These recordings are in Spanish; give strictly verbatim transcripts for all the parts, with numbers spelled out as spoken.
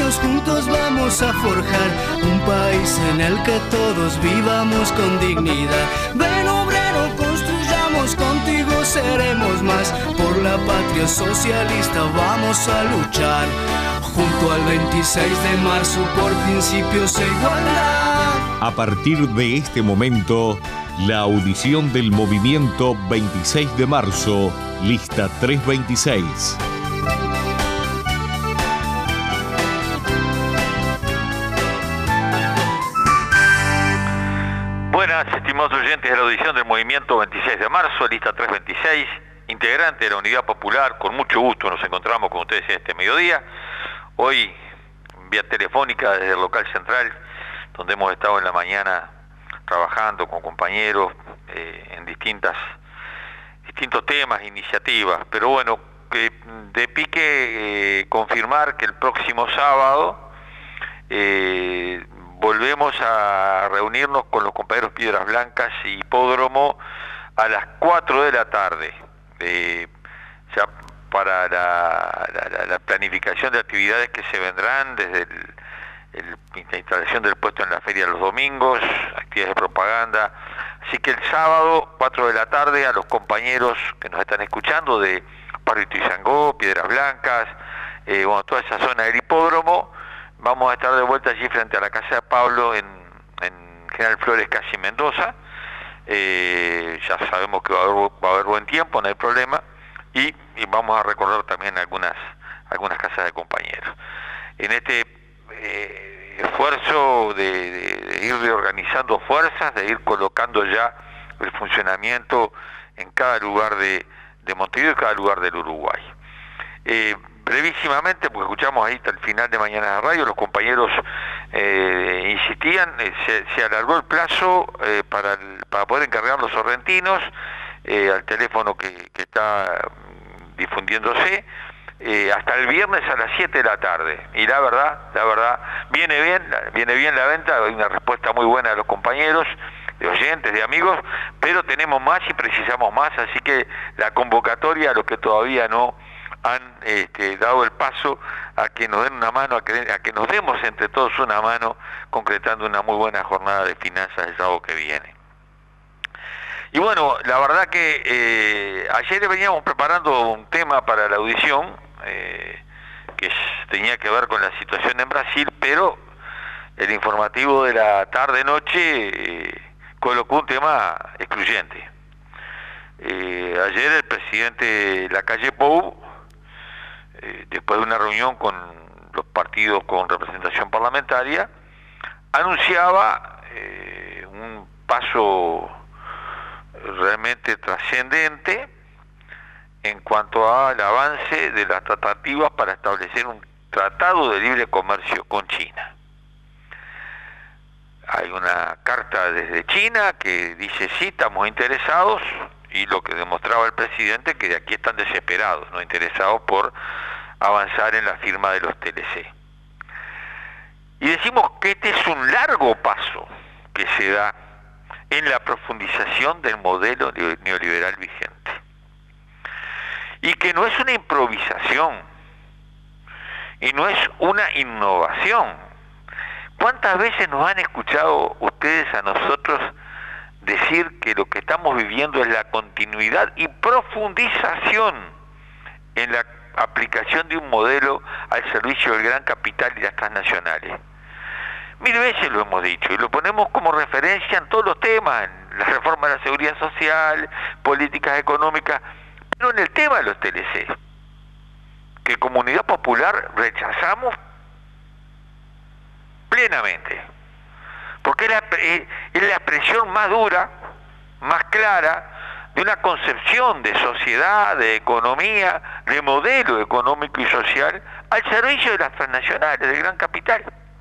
sueños juntos vamos a forjar un país en el que todos vivamos con dignidad. Ven obrero, construyamos, contigo seremos más. Por la patria socialista vamos a luchar. Junto al veintiséis de marzo por principios e igualdad. A partir de este momento, la audición del movimiento veintiséis de marzo, lista trescientos veintiséis. Buenas, estimados oyentes de la audición del movimiento veintiséis de marzo, lista trescientos veintiséis, integrante de la Unidad Popular. Con mucho gusto nos encontramos con ustedes este mediodía. Hoy, vía telefónica desde el local central, donde hemos estado en la mañana trabajando con compañeros eh, en distintas distintos temas, iniciativas. Pero bueno, que de pique eh, confirmar que el próximo sábado eh, volvemos a reunirnos con los compañeros Piedras Blancas y Hipódromo a las cuatro de la tarde. Eh, ya para la, la, la planificación de actividades que se vendrán desde el, el, la instalación del puesto en la feria los domingos, actividades de propaganda. Así que el sábado, cuatro de la tarde, a los compañeros que nos están escuchando de Barrio Ituzaingó, Piedras Blancas, eh, bueno, toda esa zona del hipódromo, vamos a estar de vuelta allí frente a la casa de Pablo en, en General Flores, calle Mendoza. Eh, ya sabemos que va a, haber, va a haber buen tiempo, no hay problema. Y, y vamos a recorrer también algunas algunas casas de compañeros. En este eh, esfuerzo de, de, de ir reorganizando fuerzas, de ir colocando ya el funcionamiento en cada lugar de, de Montevideo y cada lugar del Uruguay. Eh, brevísimamente, porque escuchamos ahí hasta el final de Mañana de Radio, los compañeros eh, insistían, eh, se, se alargó el plazo eh, para, el, para poder encargar los sorrentinos eh, al teléfono que, que está difundiéndose, eh, hasta el viernes a las siete de la tarde. Y la verdad, la verdad, viene bien, viene bien la venta, hay una respuesta muy buena de los compañeros, de oyentes, de amigos, pero tenemos más y precisamos más, así que la convocatoria a los que todavía no han este, dado el paso a que nos den una mano, a que, a que nos demos entre todos una mano, concretando una muy buena jornada de finanzas el sábado que viene. Y bueno, la verdad que eh, ayer veníamos preparando un tema para la audición eh, que tenía que ver con la situación en Brasil, pero el informativo de la tarde-noche eh, colocó un tema excluyente. Eh, ayer el presidente Lacalle Pou, eh, después de una reunión con los partidos con representación parlamentaria, anunciaba eh, un paso realmente trascendente en cuanto al avance de las tratativas para establecer un tratado de libre comercio con China. Hay una carta desde China que dice sí, estamos interesados, y lo que demostraba el presidente que de aquí están desesperados, no interesados por avanzar en la firma de los T L C. Y decimos que este es un largo paso que se da en la profundización del modelo neoliberal vigente. Y que no es una improvisación, y no es una innovación. ¿Cuántas veces nos han escuchado ustedes a nosotros decir que lo que estamos viviendo es la continuidad y profundización en la aplicación de un modelo al servicio del gran capital y las transnacionales? Mil veces lo hemos dicho y lo ponemos como referencia en todos los temas, en la reforma de la seguridad social, políticas económicas, pero en el tema de los T L C, que Comunidad Popular rechazamos plenamente, porque es la, es la expresión más dura, más clara, de una concepción de sociedad, de economía, de modelo económico y social al servicio de las transnacionales, del gran capital.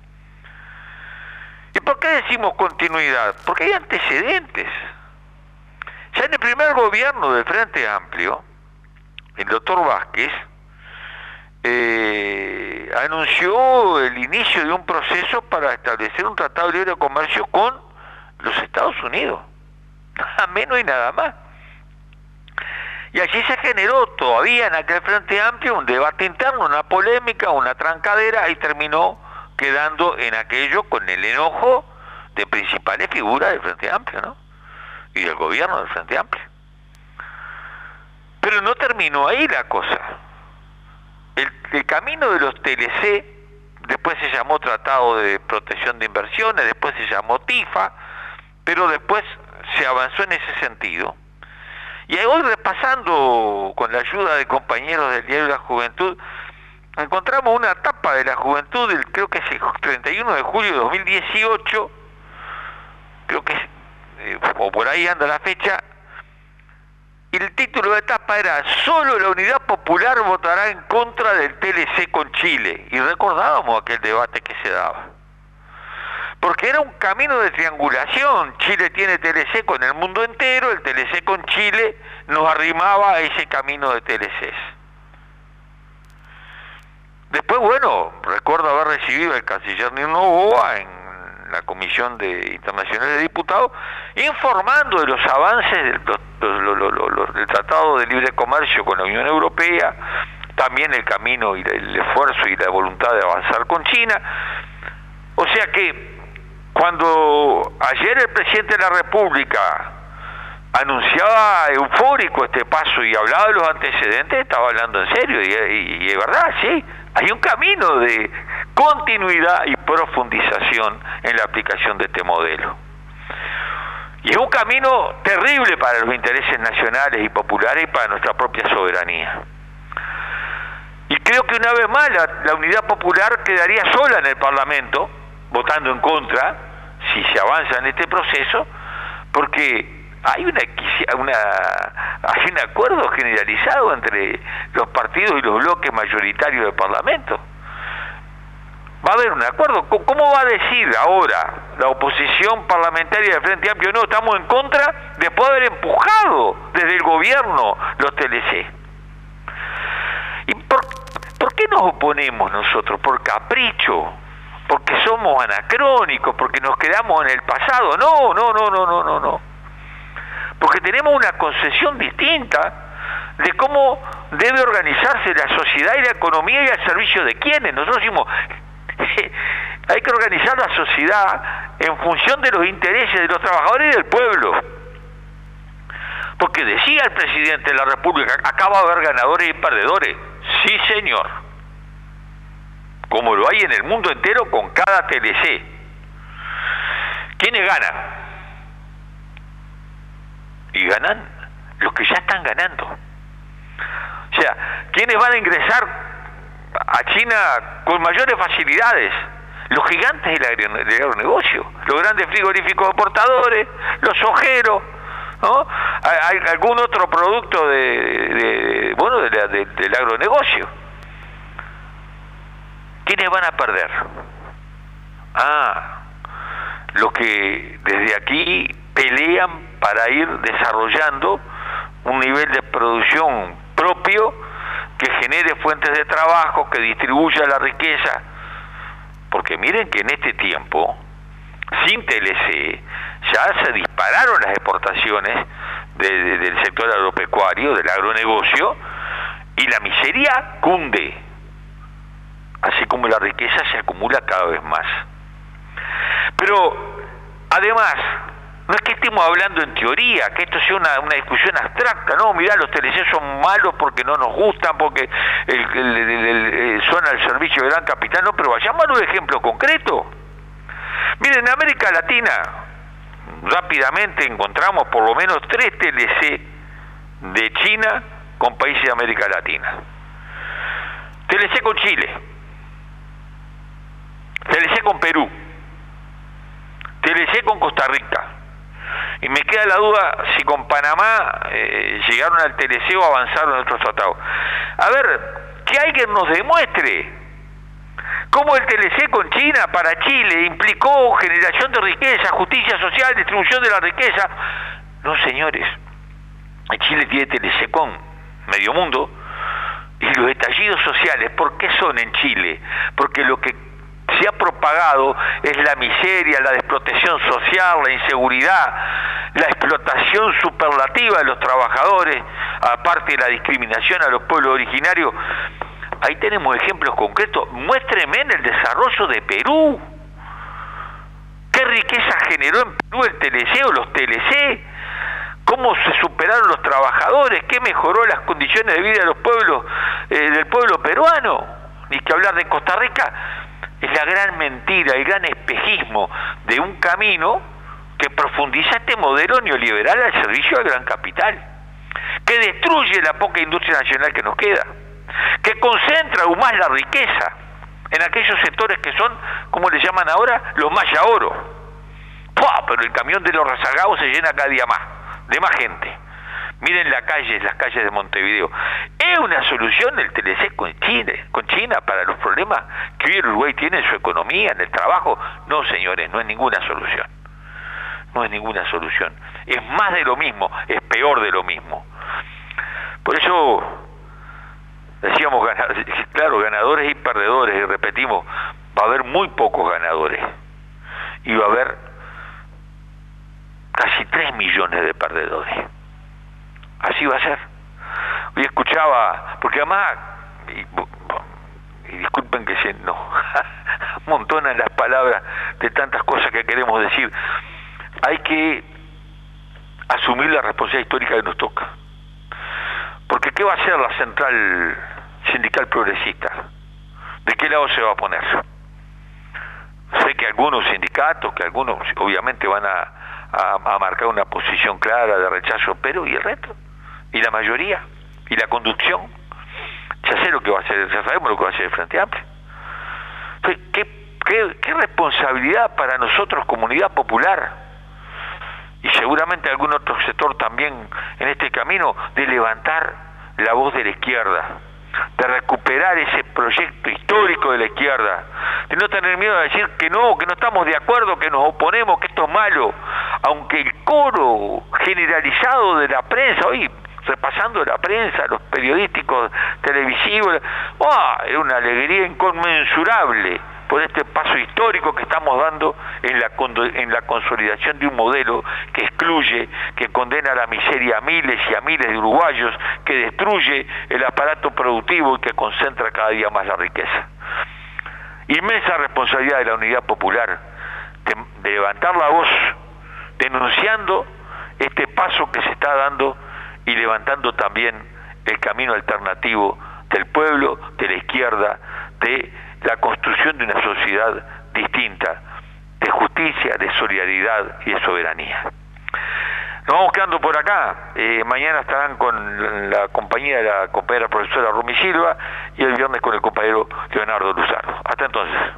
¿Y por qué decimos continuidad? Porque hay antecedentes. Ya en el primer gobierno del Frente Amplio, el doctor Vázquez eh, anunció el inicio de un proceso para establecer un tratado de libre comercio con los Estados Unidos, nada menos y nada más. Y allí se generó todavía en aquel Frente Amplio un debate interno, una polémica, una trancadera, y terminó quedando en aquello con el enojo de principales figuras del Frente Amplio, ¿no? Y del gobierno del Frente Amplio. Pero no terminó ahí la cosa. El, el camino de los T L C, después se llamó Tratado de Protección de Inversiones, después se llamó TIFA, pero después se avanzó en ese sentido. Y hoy, repasando con la ayuda de compañeros del diario La Juventud, encontramos una tapa de La Juventud, del, creo que es el treinta y uno de julio de dos mil dieciocho, creo que es, eh, o por ahí anda la fecha, y el título de tapa era "Solo la Unidad Popular votará en contra del T L C con Chile", y recordábamos aquel debate que se daba. Porque era un camino de triangulación. Chile tiene T L C con el mundo entero, el T L C con Chile nos arrimaba a ese camino de T L Cs. Después, bueno, recuerdo haber recibido al canciller Nino Noboa en la Comisión de Internacional de Diputados, informando de los avances del, los, los, los, los, del Tratado de Libre Comercio con la Unión Europea, también el camino y el esfuerzo y la voluntad de avanzar con China. O sea que cuando ayer el presidente de la República anunciaba eufórico este paso y hablaba de los antecedentes, estaba hablando en serio, y, y, y es verdad, sí, hay un camino de continuidad y profundización en la aplicación de este modelo. Y es un camino terrible para los intereses nacionales y populares y para nuestra propia soberanía. Y creo que una vez más la, la Unidad Popular quedaría sola en el Parlamento, votando en contra, si se avanza en este proceso, porque hay una, una hay un acuerdo generalizado entre los partidos y los bloques mayoritarios del Parlamento. Va a haber un acuerdo. ¿Cómo va a decir ahora la oposición parlamentaria del Frente Amplio no, estamos en contra, después de haber empujado desde el gobierno los T L C? ¿Y por, por qué nos oponemos nosotros? ¿Por capricho? ¿Porque somos anacrónicos? ¿Porque nos quedamos en el pasado? No, no, no, no, no, no, no. Porque tenemos una concepción distinta de cómo debe organizarse la sociedad y la economía y al servicio de quiénes. Nosotros decimos, hay que organizar la sociedad en función de los intereses de los trabajadores y del pueblo. Porque decía el presidente de la República, acá va a haber ganadores y perdedores. Sí, señor. Como lo hay en el mundo entero con cada T L C. ¿Quiénes ganan? Y ganan los que ya están ganando. O sea, ¿quiénes van a ingresar a China con mayores facilidades? Los gigantes del, agro, del agronegocio, los grandes frigoríficos exportadores, los ojeros, ¿no? Hay algún otro producto de, de bueno de la, de, del agronegocio. ¿Quiénes van a perder? Ah, los que desde aquí pelean para ir desarrollando un nivel de producción propio que genere fuentes de trabajo, que distribuya la riqueza. Porque miren que en este tiempo, sin T L C, ya se dispararon las exportaciones de, de, del sector agropecuario, del agronegocio, y la miseria cunde, así como la riqueza se acumula cada vez más. Pero, además, no es que estemos hablando en teoría, que esto sea una, una discusión abstracta, no, mirá, los T L C son malos porque no nos gustan, porque el, el, el, el, el, son al servicio del gran capital, no, pero vayamos a un ejemplo concreto. Miren, en América Latina, rápidamente encontramos por lo menos tres T L C de China con países de América Latina. T L C con Chile, T L C con Perú, T L C con Costa Rica. Y me queda la duda si con Panamá eh, llegaron al T L C o avanzaron en otros tratados. A ver, que alguien nos demuestre cómo el T L C con China para Chile implicó generación de riqueza, justicia social, distribución de la riqueza. No, señores, Chile tiene T L C con medio mundo, y los estallidos sociales, ¿por qué son en Chile? Porque lo que se ha propagado es la miseria, la desprotección social, la inseguridad, la explotación superlativa de los trabajadores, aparte de la discriminación a los pueblos originarios. Ahí tenemos ejemplos concretos. Muéstreme en el desarrollo de Perú. ¿Qué riqueza generó en Perú el T L C o los T L C? ¿Cómo se superaron los trabajadores? ¿Qué mejoró las condiciones de vida de los pueblos, eh, del pueblo peruano? Ni que hablar de Costa Rica. Es la gran mentira, el gran espejismo de un camino que profundiza este modelo neoliberal al servicio del gran capital, que destruye la poca industria nacional que nos queda, que concentra aún más la riqueza en aquellos sectores que son, como le llaman ahora, los maya oro. ¡Pua! Pero el camión de los rezagados se llena cada día más, de más gente. Miren las calles, las calles de Montevideo. ¿Es una solución el T L C con China, con China para los problemas que hoy Uruguay tiene en su economía, en el trabajo? No, señores, no es ninguna solución. No es ninguna solución. Es más de lo mismo, es peor de lo mismo. Por eso decíamos, claro, ganadores y perdedores, y repetimos, va a haber muy pocos ganadores y va a haber casi tres millones de perdedores. Así va a ser. Hoy escuchaba, porque además, y, y disculpen que se no amontonan las palabras de tantas cosas que queremos decir, hay que asumir la responsabilidad histórica que nos toca. Porque ¿qué va a hacer la Central Sindical Progresista? ¿De qué lado se va a poner? Sé que algunos sindicatos, que algunos obviamente van a, a, a marcar una posición clara de rechazo, pero ¿y el resto? ¿Y la mayoría? ¿Y la conducción? Ya sé lo que va a hacer, ya sabemos lo que va a hacer el Frente Amplio. Entonces, ¿qué, qué, qué responsabilidad para nosotros, comunidad popular, y seguramente algún otro sector también en este camino, de levantar la voz de la izquierda, de recuperar ese proyecto histórico de la izquierda, de no tener miedo a decir que no, que no estamos de acuerdo, que nos oponemos, que esto es malo, aunque el coro generalizado de la prensa, hoy repasando la prensa, los periodísticos televisivos, ¡oh!, es una alegría inconmensurable por este paso histórico que estamos dando en la, en la consolidación de un modelo que excluye, que condena a la miseria a miles y a miles de uruguayos, que destruye el aparato productivo y que concentra cada día más la riqueza. Inmensa responsabilidad de la Unidad Popular de, de levantar la voz denunciando este paso que se está dando y levantando también el camino alternativo del pueblo, de la izquierda, de la construcción de una sociedad distinta, de justicia, de solidaridad y de soberanía. Nos vamos quedando por acá. Eh, mañana estarán con la compañía de la compañera profesora Rumi Silva y el viernes con el compañero Leonardo Luzardo. Hasta entonces.